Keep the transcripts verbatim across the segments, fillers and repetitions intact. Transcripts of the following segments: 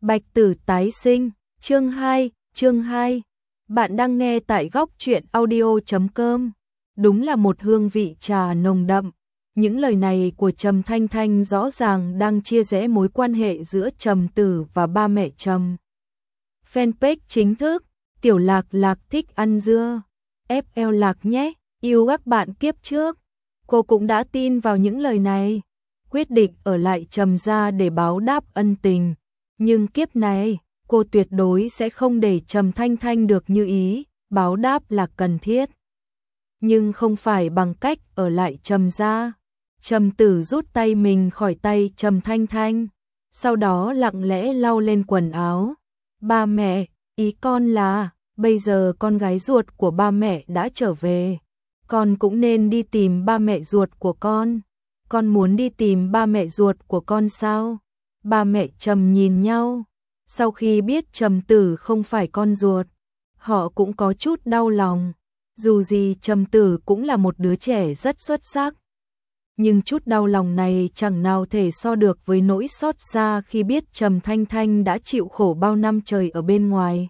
Bạch Tử tái sinh, chương hai, chương hai. Bạn đang nghe tại góc truyện audio chấm com. Đúng là một hương vị trà nồng đậm. Những lời này của Trầm Thanh Thanh rõ ràng đang chia rẽ mối quan hệ giữa Trầm Tử và ba mẹ Trầm. Fanpage chính thức, Tiểu Lạc Lạc thích ăn dưa, ép lờ Lạc nhé, yêu các bạn kiếp trước. Cô cũng đã tin vào những lời này, quyết định ở lại Trầm gia để báo đáp ân tình. Nhưng kiếp này, cô tuyệt đối sẽ không để Trầm Thanh Thanh được như ý, báo đáp là cần thiết. Nhưng không phải bằng cách ở lại Trầm gia. Trầm Tử rút tay mình khỏi tay Trầm Thanh Thanh, sau đó lặng lẽ lau lên quần áo. Ba mẹ, ý con là, bây giờ con gái ruột của ba mẹ đã trở về. Con cũng nên đi tìm ba mẹ ruột của con. Con muốn đi tìm ba mẹ ruột của con sao? Ba mẹ Trầm nhìn nhau, sau khi biết Trầm Tử không phải con ruột, họ cũng có chút đau lòng. Dù gì Trầm Tử cũng là một đứa trẻ rất xuất sắc. Nhưng chút đau lòng này chẳng nào thể so được với nỗi xót xa khi biết Trầm Thanh Thanh đã chịu khổ bao năm trời ở bên ngoài.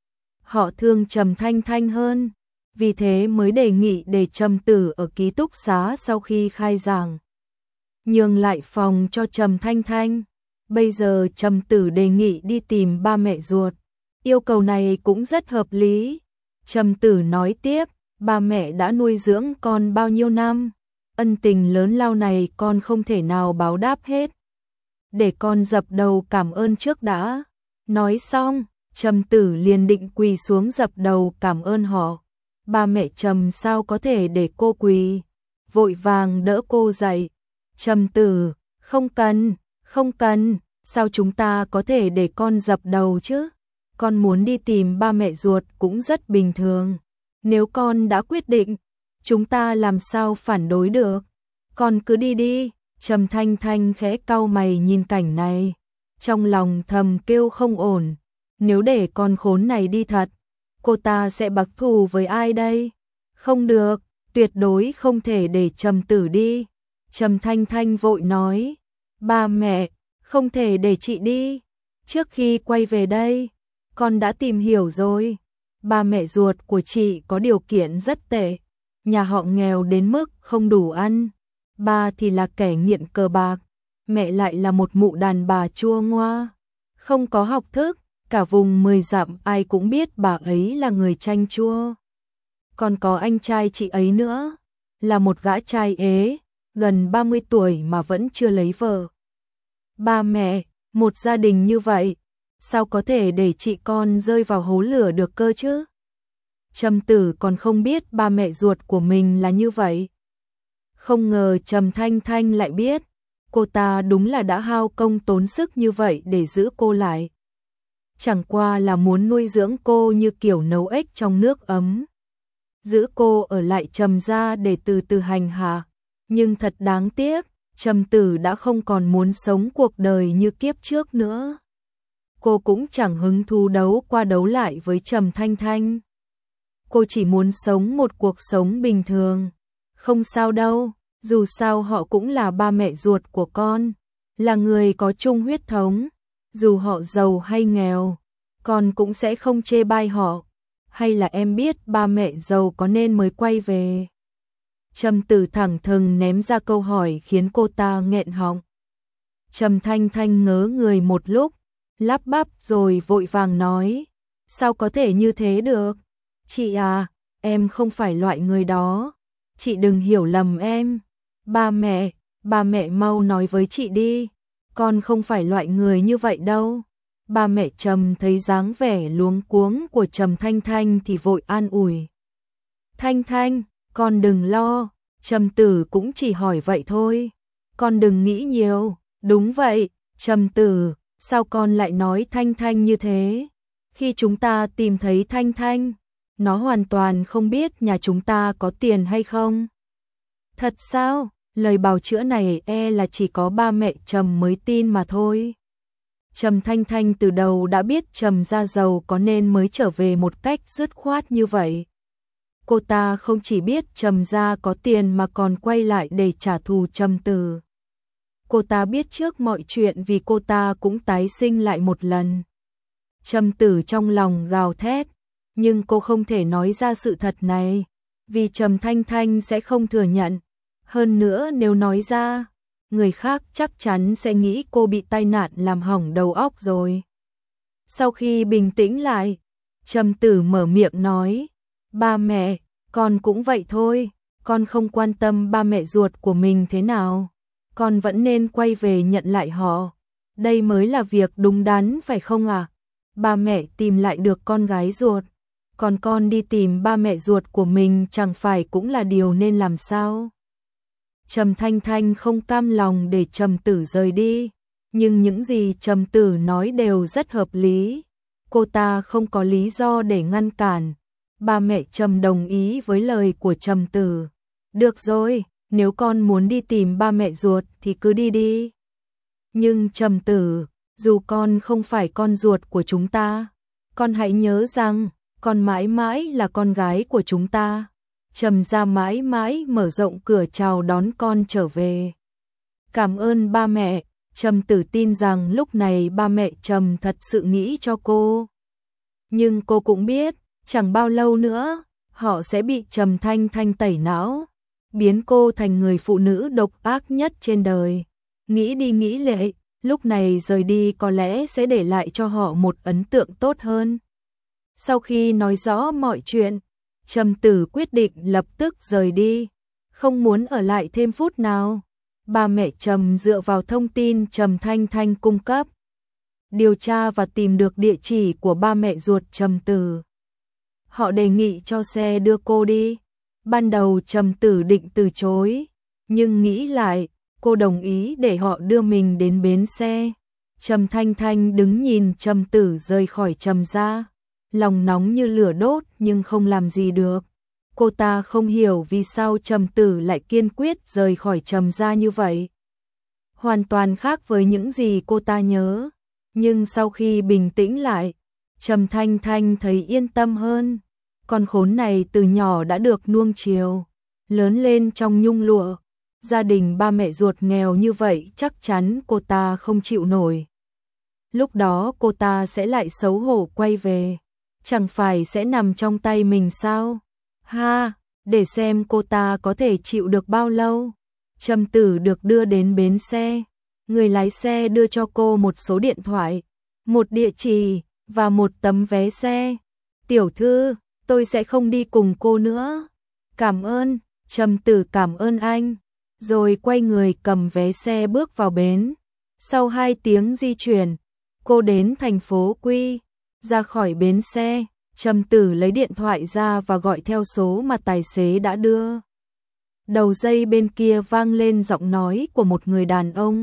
Họ thương Trầm Thanh Thanh hơn, vì thế mới đề nghị để Trầm Tử ở ký túc xá sau khi khai giảng, nhường lại phòng cho Trầm Thanh Thanh. Bây giờ Trầm Tử đề nghị đi tìm ba mẹ ruột, yêu cầu này cũng rất hợp lý. Trầm Tử nói tiếp, ba mẹ đã nuôi dưỡng con bao nhiêu năm, ân tình lớn lao này con không thể nào báo đáp hết. Để con dập đầu cảm ơn trước đã. Nói xong, Trầm Tử liền định quỳ xuống dập đầu cảm ơn họ. Ba mẹ Trầm sao có thể để cô quỳ, vội vàng đỡ cô dậy. Trầm Tử, không cần, không cần, sao chúng ta có thể để con dập đầu chứ? Con muốn đi tìm ba mẹ ruột cũng rất bình thường. Nếu con đã quyết định, chúng ta làm sao phản đối được? Con cứ đi đi. Trầm Thanh Thanh khẽ cau mày nhìn cảnh này, trong lòng thầm kêu không ổn. Nếu để con khốn này đi thật, cô ta sẽ bạc thù với ai đây? Không được, tuyệt đối không thể để Trầm Tử đi. Trầm Thanh Thanh vội nói, ba mẹ, không thể để chị đi. Trước khi quay về đây, con đã tìm hiểu rồi. Ba mẹ ruột của chị có điều kiện rất tệ. Nhà họ nghèo đến mức không đủ ăn. Ba thì là kẻ nghiện cờ bạc. Mẹ lại là một mụ đàn bà chua ngoa, không có học thức. Cả vùng mười dặm ai cũng biết bà ấy là người chanh chua. Còn có anh trai chị ấy nữa, là một gã trai ế, gần ba mươi tuổi mà vẫn chưa lấy vợ. Ba mẹ, một gia đình như vậy, sao có thể để chị con rơi vào hố lửa được cơ chứ? Trầm Tử còn không biết ba mẹ ruột của mình là như vậy. Không ngờ Trầm Thanh Thanh lại biết, cô ta đúng là đã hao công tốn sức như vậy để giữ cô lại. Chẳng qua là muốn nuôi dưỡng cô như kiểu nấu ếch trong nước ấm, giữ cô ở lại Trầm gia để từ từ hành hạ. Nhưng thật đáng tiếc, Trầm Tử đã không còn muốn sống cuộc đời như kiếp trước nữa. Cô cũng chẳng hứng thú đấu qua đấu lại với Trầm Thanh Thanh. Cô chỉ muốn sống một cuộc sống bình thường. Không sao đâu, dù sao họ cũng là ba mẹ ruột của con, là người có chung huyết thống. Dù họ giàu hay nghèo, con cũng sẽ không chê bai họ. Hay là em biết ba mẹ giàu có nên mới quay về? Trầm Tử thẳng thừng ném ra câu hỏi khiến cô ta nghẹn họng. Trầm Thanh Thanh ngớ người một lúc, lắp bắp rồi vội vàng nói, sao có thể như thế được? Chị à, em không phải loại người đó. Chị đừng hiểu lầm em. Ba mẹ, ba mẹ mau nói với chị đi. Con không phải loại người như vậy đâu. Ba mẹ Trầm thấy dáng vẻ luống cuống của Trầm Thanh Thanh thì vội an ủi. Thanh Thanh, con đừng lo, Trầm Tử cũng chỉ hỏi vậy thôi. Con đừng nghĩ nhiều. Đúng vậy, Trầm Tử, sao con lại nói Thanh Thanh như thế? Khi chúng ta tìm thấy Thanh Thanh, nó hoàn toàn không biết nhà chúng ta có tiền hay không. Thật sao? Lời bào chữa này e là chỉ có ba mẹ Trầm mới tin mà thôi. Trầm Thanh Thanh từ đầu đã biết Trầm gia giàu có nên mới trở về một cách dứt khoát như vậy. Cô ta không chỉ biết Trầm gia có tiền mà còn quay lại để trả thù Trầm Tử. cô ta biết trước mọi chuyện vì cô ta cũng tái sinh lại một lần. Trầm Tử trong lòng gào thét, nhưng cô không thể nói ra sự thật này, vì Trầm Thanh Thanh sẽ không thừa nhận. Hơn nữa nếu nói ra, người khác chắc chắn sẽ nghĩ cô bị tai nạn làm hỏng đầu óc rồi. Sau khi bình tĩnh lại, Trầm Tử mở miệng nói, ba mẹ, con cũng vậy thôi, con không quan tâm ba mẹ ruột của mình thế nào, con vẫn nên quay về nhận lại họ, đây mới là việc đúng đắn phải không ạ? À? Ba mẹ tìm lại được con gái ruột, còn con đi tìm ba mẹ ruột của mình chẳng phải cũng là điều nên làm sao? Trầm Thanh Thanh không cam lòng để Trầm Tử rời đi, nhưng những gì Trầm Tử nói đều rất hợp lý, cô ta không có lý do để ngăn cản. Ba mẹ Trầm đồng ý với lời của Trầm Tử. Được rồi, nếu con muốn đi tìm ba mẹ ruột thì cứ đi đi. Nhưng Trầm Tử, dù con không phải con ruột của chúng ta, con hãy nhớ rằng con mãi mãi là con gái của chúng ta. Trầm gia mãi mãi mở rộng cửa chào đón con trở về. Cảm ơn ba mẹ. Trầm Tử tin rằng lúc này ba mẹ Trầm thật sự nghĩ cho cô. Nhưng cô cũng biết, chẳng bao lâu nữa, họ sẽ bị Trầm Thanh Thanh tẩy não, biến cô thành người phụ nữ độc ác nhất trên đời. Nghĩ đi nghĩ lại, lúc này rời đi có lẽ sẽ để lại cho họ một ấn tượng tốt hơn. Sau khi nói rõ mọi chuyện, Trầm Tử quyết định lập tức rời đi, không muốn ở lại thêm phút nào. Ba mẹ Trầm dựa vào thông tin Trầm Thanh Thanh cung cấp, điều tra và tìm được địa chỉ của ba mẹ ruột Trầm Tử. Họ đề nghị cho xe đưa cô đi. Ban đầu Trầm Tử định từ chối, nhưng nghĩ lại, cô đồng ý để họ đưa mình đến bến xe. Trầm Thanh Thanh đứng nhìn Trầm Tử rời khỏi Trầm gia, lòng nóng như lửa đốt nhưng không làm gì được. Cô ta không hiểu vì sao Trầm Tử lại kiên quyết rời khỏi Trầm gia như vậy. Hoàn toàn khác với những gì cô ta nhớ. Nhưng sau khi bình tĩnh lại, Trầm Thanh Thanh thấy yên tâm hơn. Con khốn này từ nhỏ đã được nuông chiều, lớn lên trong nhung lụa. Gia đình ba mẹ ruột nghèo như vậy chắc chắn cô ta không chịu nổi. Lúc đó cô ta sẽ lại xấu hổ quay về. Chẳng phải sẽ nằm trong tay mình sao? Ha, để xem cô ta có thể chịu được bao lâu. Trầm Tử được đưa đến bến xe. Người lái xe đưa cho cô một số điện thoại, một địa chỉ và một tấm vé xe. Tiểu thư, tôi sẽ không đi cùng cô nữa. Cảm ơn. Trầm Tử cảm ơn anh. Rồi quay người cầm vé xe bước vào bến. Sau hai tiếng di chuyển, cô đến thành phố Quy. Ra khỏi bến xe, Trầm Tử lấy điện thoại ra và gọi theo số mà tài xế đã đưa. Đầu dây bên kia vang lên giọng nói của một người đàn ông.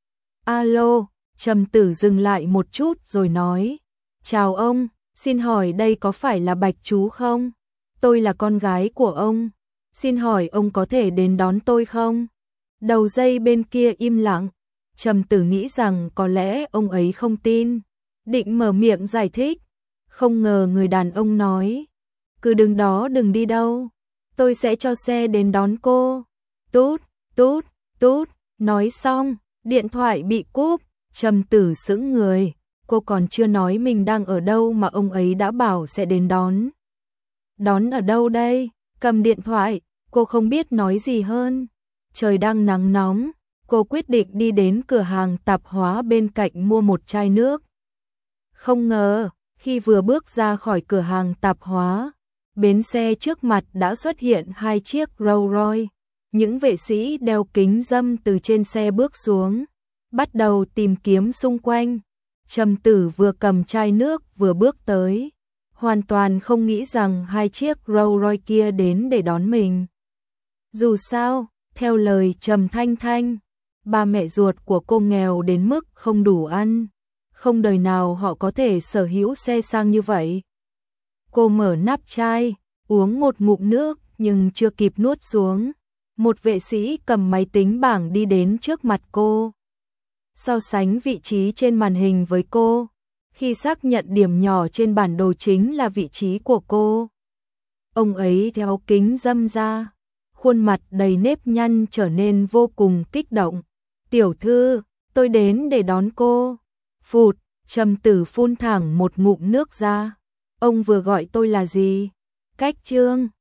Alo, Trầm Tử dừng lại một chút rồi nói. Chào ông, xin hỏi đây có phải là Bạch chú không? Tôi là con gái của ông. Xin hỏi ông có thể đến đón tôi không? Đầu dây bên kia im lặng. Trầm Tử nghĩ rằng có lẽ ông ấy không tin. Định mở miệng giải thích. Không ngờ người đàn ông nói. Cứ đứng đó đừng đi đâu. Tôi sẽ cho xe đến đón cô. Tút, tút, tút. Nói xong, điện thoại bị cúp. Trầm Tử sững người. Cô còn chưa nói mình đang ở đâu mà ông ấy đã bảo sẽ đến đón. Đón ở đâu đây? Cầm điện thoại, cô không biết nói gì hơn. Trời đang nắng nóng, cô quyết định đi đến cửa hàng tạp hóa bên cạnh mua một chai nước. Không ngờ, khi vừa bước ra khỏi cửa hàng tạp hóa, bến xe trước mặt đã xuất hiện hai chiếc Rolls Royce. Những vệ sĩ đeo kính râm từ trên xe bước xuống, bắt đầu tìm kiếm xung quanh. Trầm Tử vừa cầm chai nước vừa bước tới, hoàn toàn không nghĩ rằng hai chiếc Rolls Royce kia đến để đón mình. Dù sao, theo lời Trầm Thanh Thanh, ba mẹ ruột của cô nghèo đến mức không đủ ăn, không đời nào họ có thể sở hữu xe sang như vậy. Cô mở nắp chai, uống một ngụm nước nhưng chưa kịp nuốt xuống. Một vệ sĩ cầm máy tính bảng đi đến trước mặt cô. So sánh vị trí trên màn hình với cô, khi xác nhận điểm nhỏ trên bản đồ chính là vị trí của cô. Ông ấy theo kính râm ra, khuôn mặt đầy nếp nhăn trở nên vô cùng kích động. Tiểu thư, tôi đến để đón cô. Phụt, Trầm Tử phun thẳng một ngụm nước ra. Ông vừa gọi tôi là gì? Cách Trương.